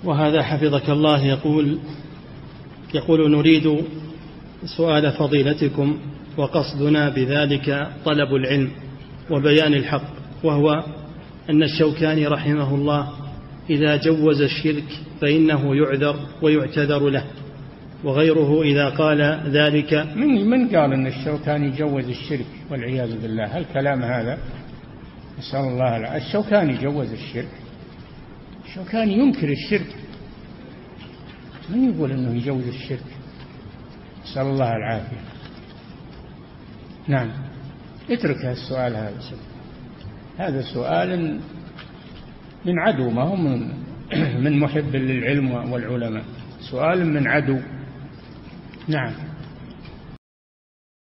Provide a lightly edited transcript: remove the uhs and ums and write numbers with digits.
وهذا حفظك الله يقول نريد سؤال فضيلتكم، وقصدنا بذلك طلب العلم وبيان الحق، وهو أن الشوكاني رحمه الله إذا جوز الشرك فإنه يعذر ويعتذر له، وغيره إذا قال ذلك. من قال أن الشوكاني جوز الشرك والعياذ بالله؟ الكلام هذا نسأل الله العافية. الشوكاني جوز الشرك؟ الشوكاني ينكر الشرك، من يقول أنه يجوز الشرك؟ نسأل الله العافية. نعم، اترك السؤال هذا، هذا سؤال من عدو، ما هو من محب للعلم والعلماء، سؤال من عدو. نعم.